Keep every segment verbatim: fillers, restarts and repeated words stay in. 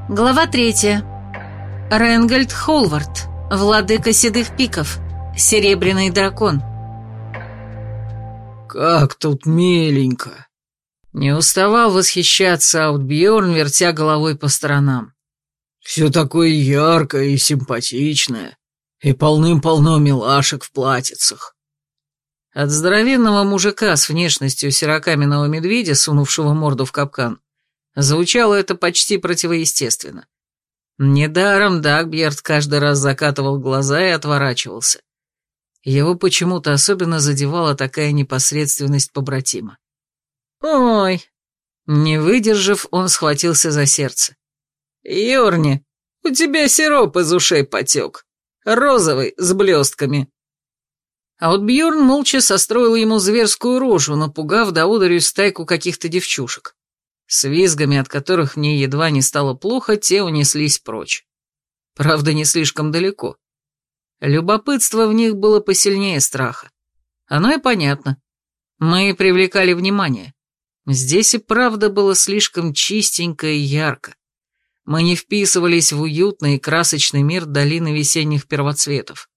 Глава третья. Ренгольд Холвард, владыка седых пиков, серебряный дракон. «Как тут миленько!» Не уставал восхищаться Аутбьерн, вертя головой по сторонам. «Все такое яркое и симпатичное, и полным-полно милашек в платьицах». От здоровенного мужика с внешностью серокаменного медведя, сунувшего морду в капкан, звучало это почти противоестественно. Недаром Дагберт каждый раз закатывал глаза и отворачивался. Его почему-то особенно задевала такая непосредственность побратима. «Ой!» Не выдержав, он схватился за сердце. «Йорни, у тебя сироп из ушей потек. Розовый, с блестками». Аутбьерн молча состроил ему зверскую рожу, напугав до одурью стайку каких-то девчушек. С визгами, от которых мне едва не стало плохо, те унеслись прочь. Правда, не слишком далеко. Любопытство в них было посильнее страха. Оно и понятно. Мы привлекали внимание. Здесь и правда было слишком чистенько и ярко. Мы не вписывались в уютный и красочный мир долины весенних первоцветов.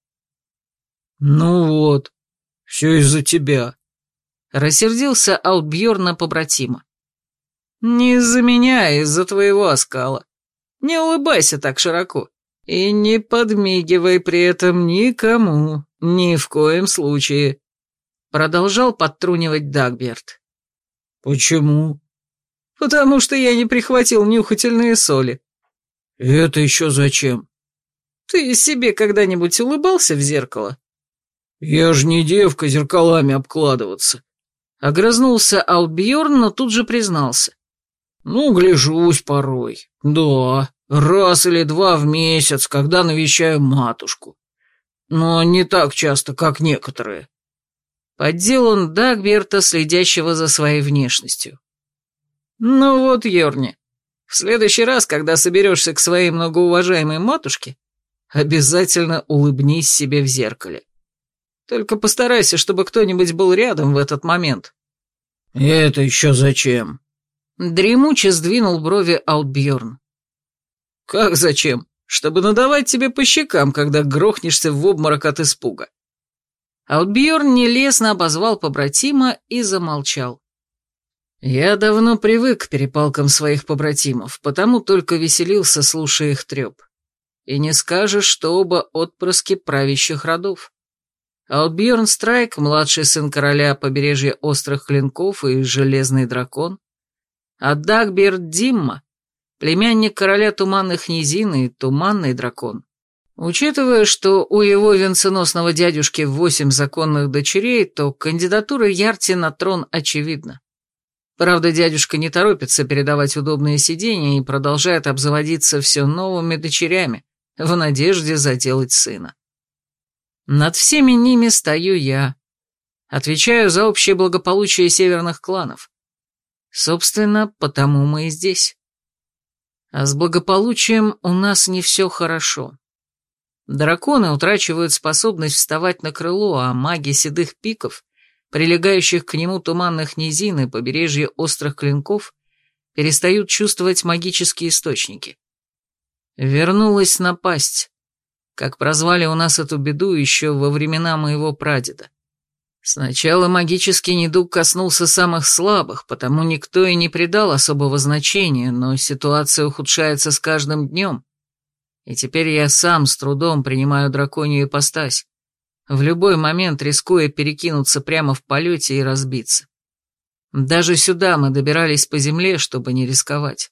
«Ну вот, все из-за тебя», — рассердился Аутбьерн на побратима. «Не из-за меня, а из-за твоего оскала. Не улыбайся так широко. И не подмигивай при этом никому, ни в коем случае», — продолжал подтрунивать Дагберт. «Почему?» «Потому что я не прихватил нюхательные соли». «Это еще зачем?» «Ты себе когда-нибудь улыбался в зеркало?» «Я ж не девка зеркалами обкладываться», — огрызнулся Аутбьерн, но тут же признался. «Ну, гляжусь порой. Да, раз или два в месяц, когда навещаю матушку. Но не так часто, как некоторые». Поддел он Дагберта, следящего за своей внешностью. «Ну вот, Йорни, в следующий раз, когда соберешься к своей многоуважаемой матушке, обязательно улыбнись себе в зеркале. Только постарайся, чтобы кто-нибудь был рядом в этот момент». «Это еще зачем?» Дремуче сдвинул брови Аутбьерн. «Как зачем? Чтобы надавать тебе по щекам, когда грохнешься в обморок от испуга». Аутбьерн нелестно обозвал побратима и замолчал. Я давно привык к перепалкам своих побратимов, потому только веселился, слушая их треп. И не скажешь, что оба отпрыски правящих родов. Аутбьерн Страйк, младший сын короля побережья острых клинков и железный дракон, а Дагберт Димма, племянник короля туманных низин и туманный дракон. Учитывая, что у его венценосного дядюшки восемь законных дочерей, то кандидатура Ярти на трон очевидна. Правда, дядюшка не торопится передавать удобные сиденья и продолжает обзаводиться все новыми дочерями в надежде заделать сына. Над всеми ними стою я, отвечаю за общее благополучие северных кланов. Собственно, потому мы и здесь. А с благополучием у нас не все хорошо. Драконы утрачивают способность вставать на крыло, а маги седых пиков, прилегающих к нему туманных низин и побережья острых клинков, перестают чувствовать магические источники. Вернулась напасть, как прозвали у нас эту беду еще во времена моего прадеда. Сначала магический недуг коснулся самых слабых, потому никто и не придал особого значения, но ситуация ухудшается с каждым днем, и теперь я сам с трудом принимаю драконью ипостась, в любой момент рискуя перекинуться прямо в полете и разбиться. Даже сюда мы добирались по земле, чтобы не рисковать.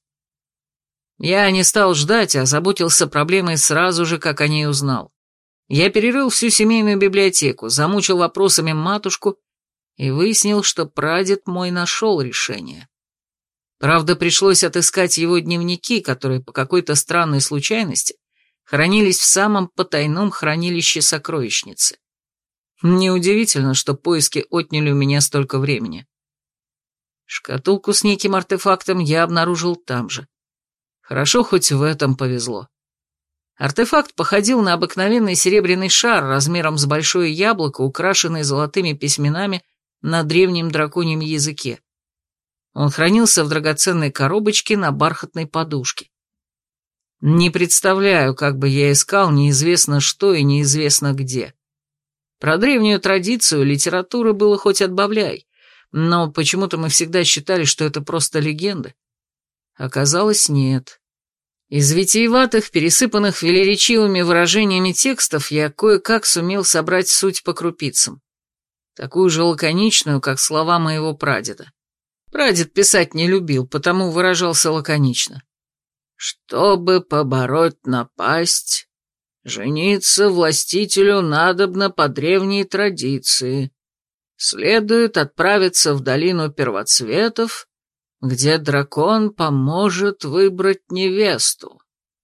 Я не стал ждать, а озаботился проблемой сразу же, как о ней узнал. Я перерыл всю семейную библиотеку, замучил вопросами матушку и выяснил, что прадед мой нашел решение. Правда, пришлось отыскать его дневники, которые по какой-то странной случайности хранились в самом потайном хранилище сокровищницы. Неудивительно, что поиски отняли у меня столько времени. Шкатулку с неким артефактом я обнаружил там же. Хорошо, хоть в этом повезло. Артефакт походил на обыкновенный серебряный шар размером с большое яблоко, украшенный золотыми письменами на древнем драконьем языке. Он хранился в драгоценной коробочке на бархатной подушке. Не представляю, как бы я искал неизвестно что и неизвестно где. Про древнюю традицию литературы было хоть отбавляй, но почему-то мы всегда считали, что это просто легенды. Оказалось, нет. Из витиеватых, пересыпанных велеречивыми выражениями текстов я кое-как сумел собрать суть по крупицам. Такую же лаконичную, как слова моего прадеда. Прадед писать не любил, потому выражался лаконично. «Чтобы побороть напасть, жениться властителю надобно по древней традиции. Следует отправиться в долину первоцветов, где дракон поможет выбрать невесту».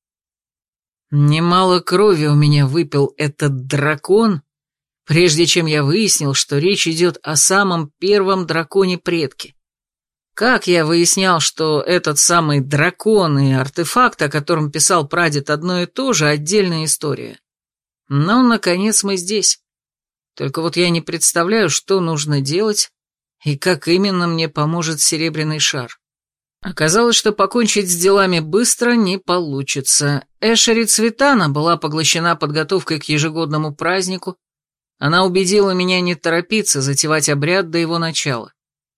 Немало крови у меня выпил этот дракон, прежде чем я выяснил, что речь идет о самом первом драконе-предке. Как я выяснял, что этот самый дракон и артефакт, о котором писал прадед, одно и то же, отдельная история. Но, наконец, мы здесь. Только вот я не представляю, что нужно делать и как именно мне поможет серебряный шар. Оказалось, что покончить с делами быстро не получится. Эшери Цветана была поглощена подготовкой к ежегодному празднику. Она убедила меня не торопиться затевать обряд до его начала.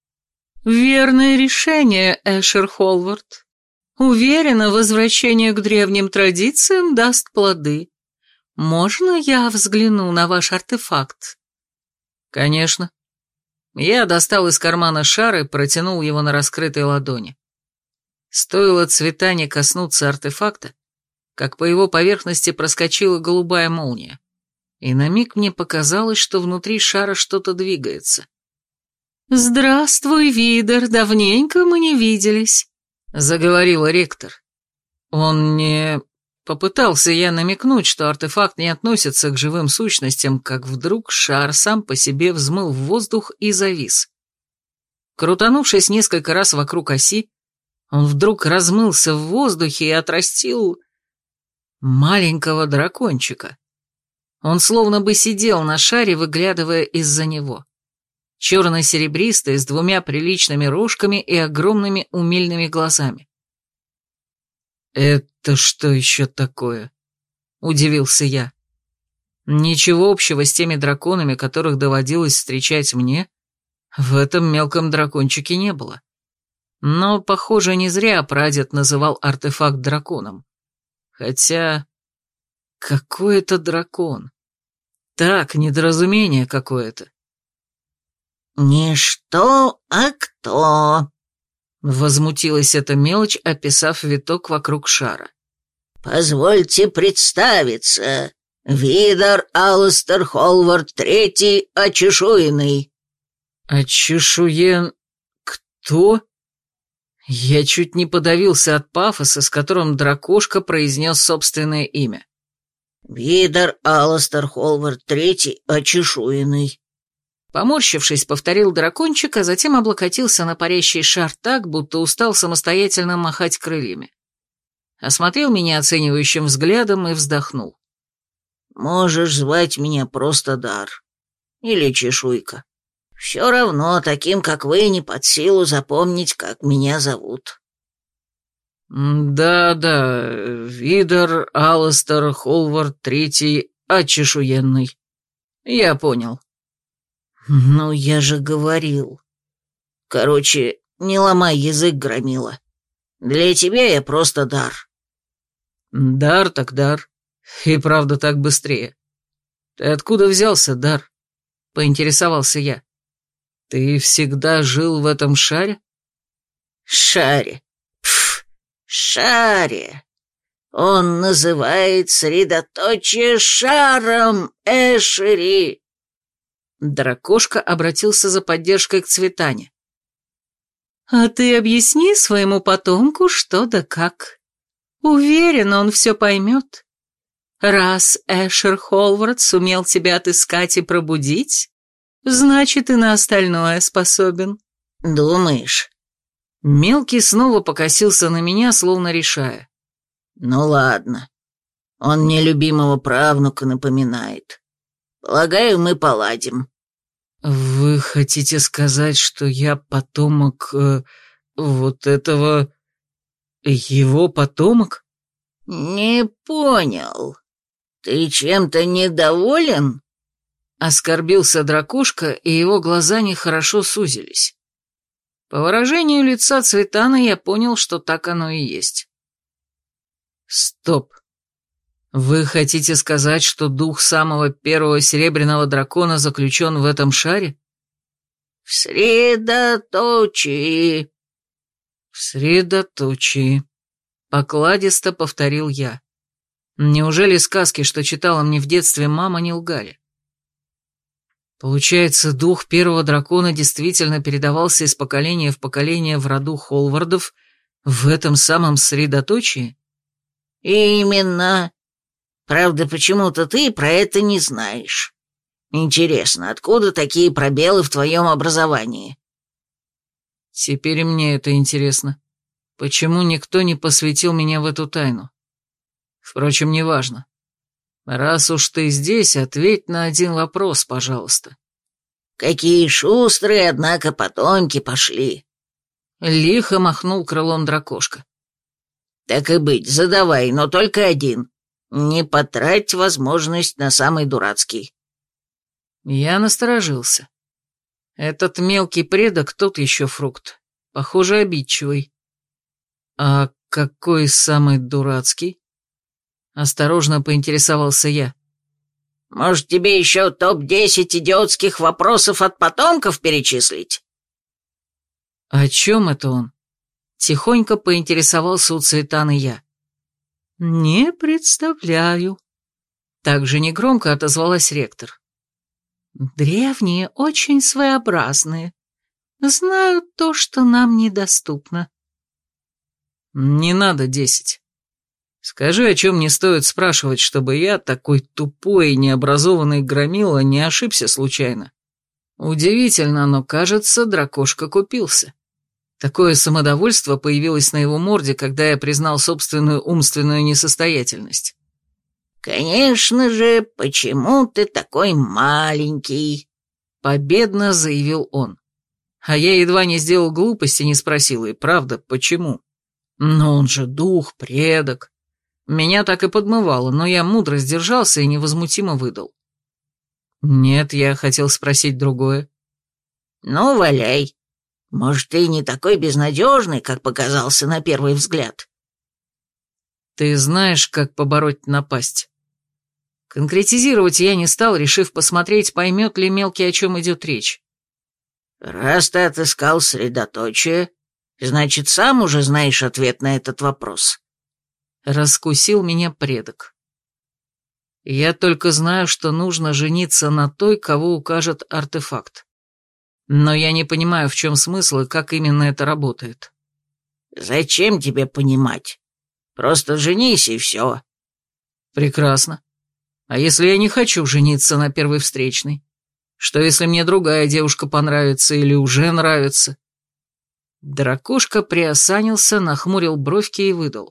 «Верное решение, Эшер Холвард. Уверена, возвращение к древним традициям даст плоды. Можно я взгляну на ваш артефакт?» «Конечно». Я достал из кармана шар и протянул его на раскрытой ладони. Стоило Цветане коснуться артефакта, как по его поверхности проскочила голубая молния, и на миг мне показалось, что внутри шара что-то двигается. «Здравствуй, Видер, давненько мы не виделись», — заговорила ректор. Он не... Попытался я намекнуть, что артефакт не относится к живым сущностям, как вдруг шар сам по себе взмыл в воздух и завис. Крутанувшись несколько раз вокруг оси, он вдруг размылся в воздухе и отрастил маленького дракончика. Он словно бы сидел на шаре, выглядывая из-за него. Черно-серебристый, с двумя приличными рожками и огромными умильными глазами. «Это что еще такое?» — удивился я. Ничего общего с теми драконами, которых доводилось встречать мне, в этом мелком дракончике не было. Но, похоже, не зря прадед называл артефакт драконом. Хотя... какой это дракон? Так, недоразумение какое-то. «Не что, а кто?» — возмутилась эта мелочь, описав виток вокруг шара. «Позвольте представиться. Видер Алластер Холвард Третий Очешуенный». «Очешуен... кто?» Я чуть не подавился от пафоса, с которым дракошка произнес собственное имя. «Видер Алластер Холвард Третий Очешуенный». Поморщившись, повторил дракончик, а затем облокотился на парящий шар так, будто устал самостоятельно махать крыльями. Осмотрел меня оценивающим взглядом и вздохнул. «Можешь звать меня просто Дар. Или Чешуйка. Все равно таким, как вы, не под силу запомнить, как меня зовут». «Да-да, Видер Алластер Холвард Третий Очешуенный. Я понял». «Ну, я же говорил. Короче, не ломай язык, громила. Для тебя я просто Дар». «Дар так дар. И правда так быстрее. Ты откуда взялся, Дар?» — поинтересовался я. «Ты всегда жил в этом шаре?» «Шаре. Пф, шаре. Он называет средоточие шаром, Эшери». Дракошка обратился за поддержкой к Цветане. «А ты объясни своему потомку, что да как. Уверен, он все поймет. Раз Эшер Холвард сумел тебя отыскать и пробудить, значит, и на остальное способен». «Думаешь?» Мелкий снова покосился на меня, словно решая. «Ну ладно. Он мне любимого правнука напоминает. Полагаю, мы поладим». «Вы хотите сказать, что я потомок... Э, вот этого... его потомок?» «Не понял. Ты чем-то недоволен?» Оскорбился дракошка, и его глаза нехорошо сузились. По выражению лица Цветана я понял, что так оно и есть. «Стоп. Вы хотите сказать, что дух самого первого серебряного дракона заключен в этом шаре?» «В средоточии». «В средоточии», — покладисто повторил я. Неужели сказки, что читала мне в детстве мама, не лгали? Получается, дух первого дракона действительно передавался из поколения в поколение в роду Холвардов в этом самом средоточии? «Именно. Правда, почему-то ты про это не знаешь. Интересно, откуда такие пробелы в твоем образовании?» Теперь и мне это интересно. Почему никто не посвятил меня в эту тайну? Впрочем, неважно. Раз уж ты здесь, ответь на один вопрос, пожалуйста. «Какие шустрые, однако, потомки пошли!» Лихо махнул крылом дракошка. «Так и быть, задавай, но только один. Не потрать возможность на самый дурацкий». Я насторожился. Этот мелкий предок тот еще фрукт. Похоже, обидчивый. А какой самый дурацкий? Осторожно поинтересовался я. «Может, тебе еще топ десять идиотских вопросов от потомков перечислить?» О чем это он? Тихонько поинтересовался у Цветаны я. «Не представляю». Также негромко отозвалась ректор. «Древние очень своеобразные. Знают то, что нам недоступно». «Не надо десять. Скажи, о чем не стоит спрашивать, чтобы я, такой тупой и необразованный громила, не ошибся случайно». Удивительно, но, кажется, дракошка купился. Такое самодовольство появилось на его морде, когда я признал собственную умственную несостоятельность. «Конечно же, почему ты такой маленький?» — победно заявил он. А я едва не сделал глупости, не спросил, и правда, почему? Но он же дух, предок. Меня так и подмывало, но я мудро сдержался и невозмутимо выдал. Нет, я хотел спросить другое. «Ну, валяй. Может, ты не такой безнадежный, как показался на первый взгляд?» Ты знаешь, как побороть напасть? Конкретизировать я не стал, решив посмотреть, поймет ли мелкий, о чем идет речь. «Раз ты отыскал средоточие, значит, сам уже знаешь ответ на этот вопрос». Раскусил меня предок. Я только знаю, что нужно жениться на той, кого укажет артефакт. Но я не понимаю, в чем смысл и как именно это работает. «Зачем тебе понимать? Просто женись и все». Прекрасно. А если я не хочу жениться на первой встречной? Что если мне другая девушка понравится или уже нравится? Дракошка приосанился, нахмурил бровки и выдал.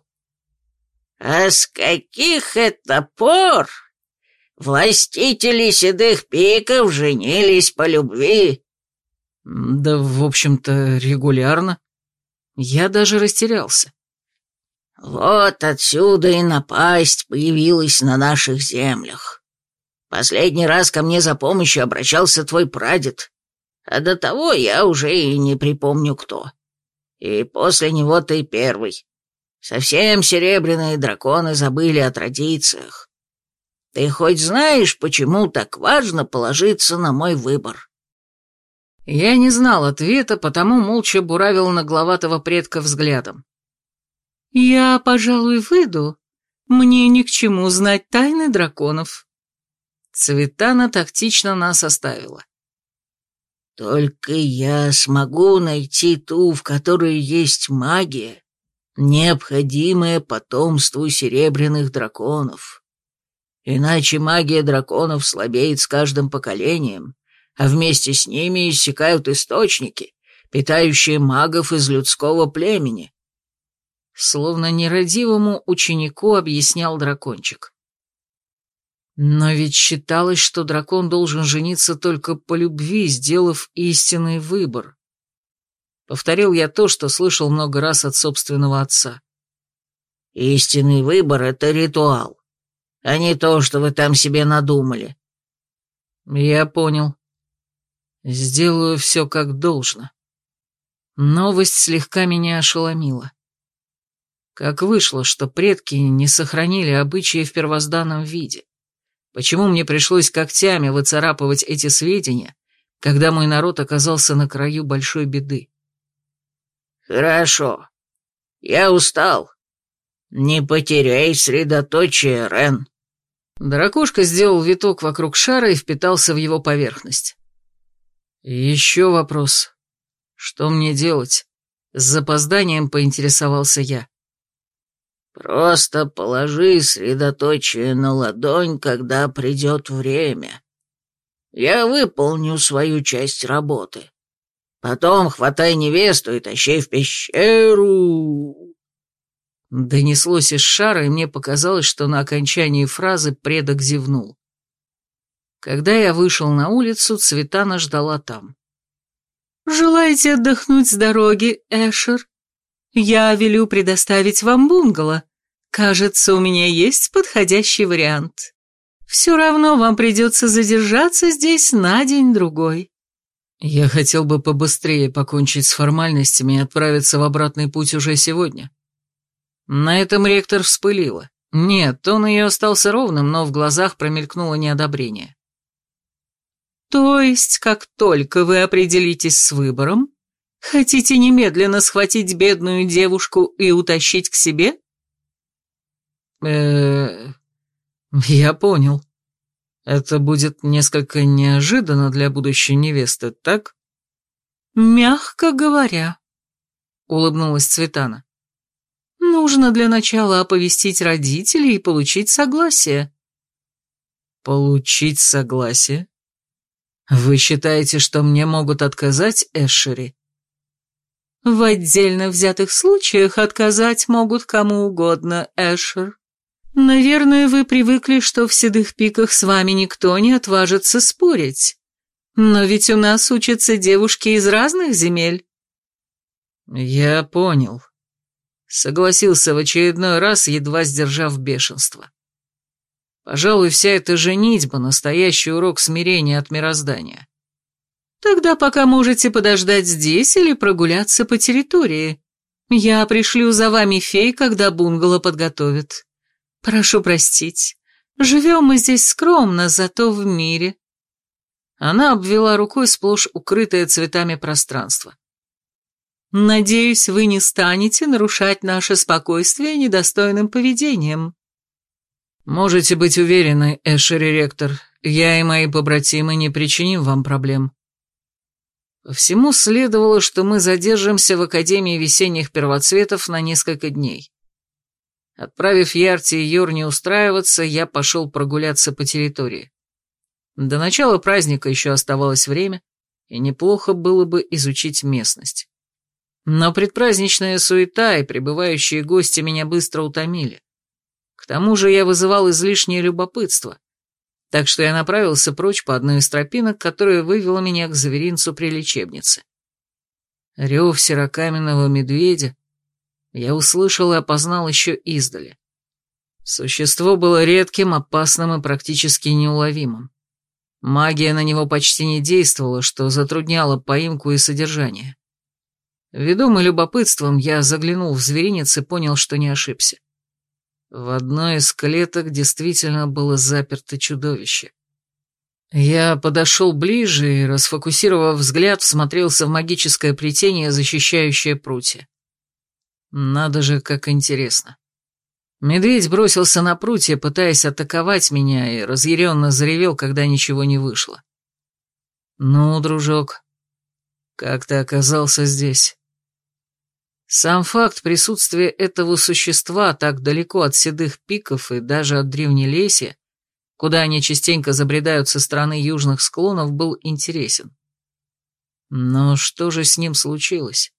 «А с каких это пор властители седых пиков женились по любви?» Да, в общем-то, регулярно. Я даже растерялся. «Вот отсюда и напасть появилась на наших землях. Последний раз ко мне за помощью обращался твой прадед, а до того я уже и не припомню кто. И после него ты первый. Совсем серебряные драконы забыли о традициях. Ты хоть знаешь, почему так важно положиться на мой выбор?» Я не знал ответа, потому молча буравил нагловатого предка взглядом. «Я, пожалуй, выйду. Мне ни к чему знать тайны драконов». Цветана тактично нас оставила. «Только я смогу найти ту, в которой есть магия, необходимая потомству серебряных драконов. Иначе магия драконов слабеет с каждым поколением, а вместе с ними иссякают источники, питающие магов из людского племени». Словно нерадивому ученику объяснял дракончик. Но ведь считалось, что дракон должен жениться только по любви, сделав истинный выбор. Повторил я то, что слышал много раз от собственного отца. Истинный выбор — это ритуал, а не то, что вы там себе надумали». «Я понял. Сделаю все как должно». Новость слегка меня ошеломила. Как вышло, что предки не сохранили обычаи в первозданном виде? Почему мне пришлось когтями выцарапывать эти сведения, когда мой народ оказался на краю большой беды? «Хорошо. Я устал. Не потеряй средоточие, Рен». Дракошка сделал виток вокруг шара и впитался в его поверхность. «Еще вопрос. Что мне делать?» С запозданием поинтересовался я. «Просто положи средоточие на ладонь, когда придет время. Я выполню свою часть работы. Потом хватай невесту и тащи в пещеру». Донеслось из шара, и мне показалось, что на окончании фразы предок зевнул. Когда я вышел на улицу, Цветана ждала там. «Желаете отдохнуть с дороги, Эшер? Я велю предоставить вам бунгало. Кажется, у меня есть подходящий вариант. Все равно вам придется задержаться здесь на день-другой». Я хотел бы побыстрее покончить с формальностями и отправиться в обратный путь уже сегодня. На этом ректор вспылила. Нет, тон ее остался ровным, но в глазах промелькнуло неодобрение. «То есть, как только вы определитесь с выбором, хотите немедленно схватить бедную девушку и утащить к себе?» э Я понял. Это будет несколько неожиданно для будущей невесты, так? «Мягко говоря», — улыбнулась Цветана. «Нужно для начала оповестить родителей и получить согласие». «Получить согласие? Вы считаете, что мне могут отказать, Эшери?» «В отдельно взятых случаях отказать могут кому угодно, Эшер. Наверное, вы привыкли, что в Седых Пиках с вами никто не отважится спорить. Но ведь у нас учатся девушки из разных земель». «Я понял», — согласился в очередной раз, едва сдержав бешенство. «Пожалуй, вся эта женитьба — настоящий урок смирения от мироздания». «Тогда пока можете подождать здесь или прогуляться по территории. Я пришлю за вами фей, когда бунгало подготовят. Прошу простить, живем мы здесь скромно, зато в мире». Она обвела рукой сплошь укрытое цветами пространство. «Надеюсь, вы не станете нарушать наше спокойствие недостойным поведением». «Можете быть уверены, Эшери ректор, я и мои побратимы не причиним вам проблем». По всему следовало, что мы задержимся в Академии весенних первоцветов на несколько дней. Отправив Ярти и Йорни устраиваться, я пошел прогуляться по территории. До начала праздника еще оставалось время, и неплохо было бы изучить местность. Но предпраздничная суета и прибывающие гости меня быстро утомили. К тому же я вызывал излишнее любопытство, так что я направился прочь по одной из тропинок, которая вывела меня к зверинцу при лечебнице. Рев серокаменного медведя я услышал и опознал еще издали. Существо было редким, опасным и практически неуловимым. Магия на него почти не действовала, что затрудняло поимку и содержание. Ведомый любопытством, я заглянул в зверинец и понял, что не ошибся. В одной из клеток действительно было заперто чудовище. Я подошел ближе и, расфокусировав взгляд, всмотрелся в магическое плетение, защищающее прутья. Надо же, как интересно. Медведь бросился на прутья, пытаясь атаковать меня, и разъяренно заревел, когда ничего не вышло. «Ну, дружок, как ты оказался здесь?» Сам факт присутствия этого существа так далеко от Седых Пиков и даже от Древнелесья, куда они частенько забредают со стороны южных склонов, был интересен. Но что же с ним случилось?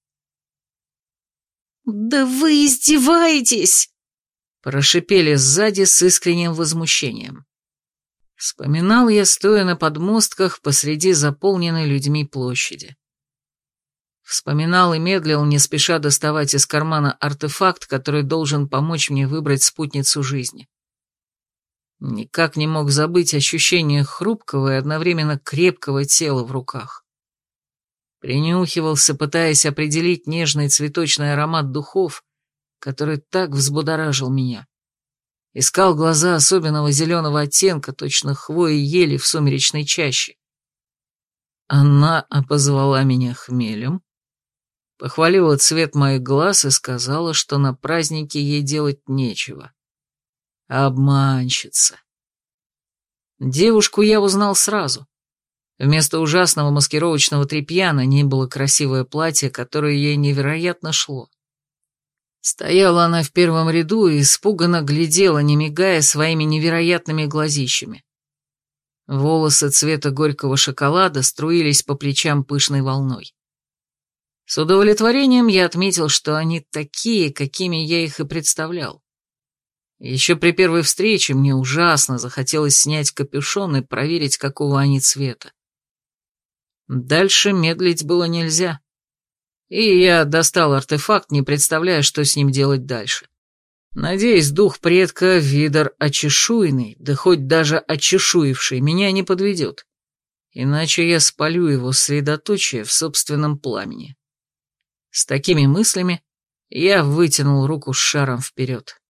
«Да вы издеваетесь!» — прошипели сзади с искренним возмущением. Вспоминал я, стоя на подмостках посреди заполненной людьми площади. Вспоминал и медлил, не спеша доставать из кармана артефакт, который должен помочь мне выбрать спутницу жизни. Никак не мог забыть ощущение хрупкого и одновременно крепкого тела в руках. Принюхивался, пытаясь определить нежный цветочный аромат духов, который так взбудоражил меня. Искал глаза особенного зеленого оттенка, точно хвои ели в сумеречной чаще. Она обозвала меня хмелем, похвалила цвет моих глаз и сказала, что на празднике ей делать нечего. Обманщица. Девушку я узнал сразу. Вместо ужасного маскировочного тряпья на ней было красивое платье, которое ей невероятно шло. Стояла она в первом ряду и испуганно глядела, не мигая своими невероятными глазищами. Волосы цвета горького шоколада струились по плечам пышной волной. С удовлетворением я отметил, что они такие, какими я их и представлял. Еще при первой встрече мне ужасно захотелось снять капюшон и проверить, какого они цвета. Дальше медлить было нельзя. И я достал артефакт, не представляя, что с ним делать дальше. Надеюсь, дух предка Видар очешуйный, да хоть даже очешуивший, меня не подведет. Иначе я спалю его средоточие в собственном пламени. С такими мыслями я вытянул руку с шаром вперед.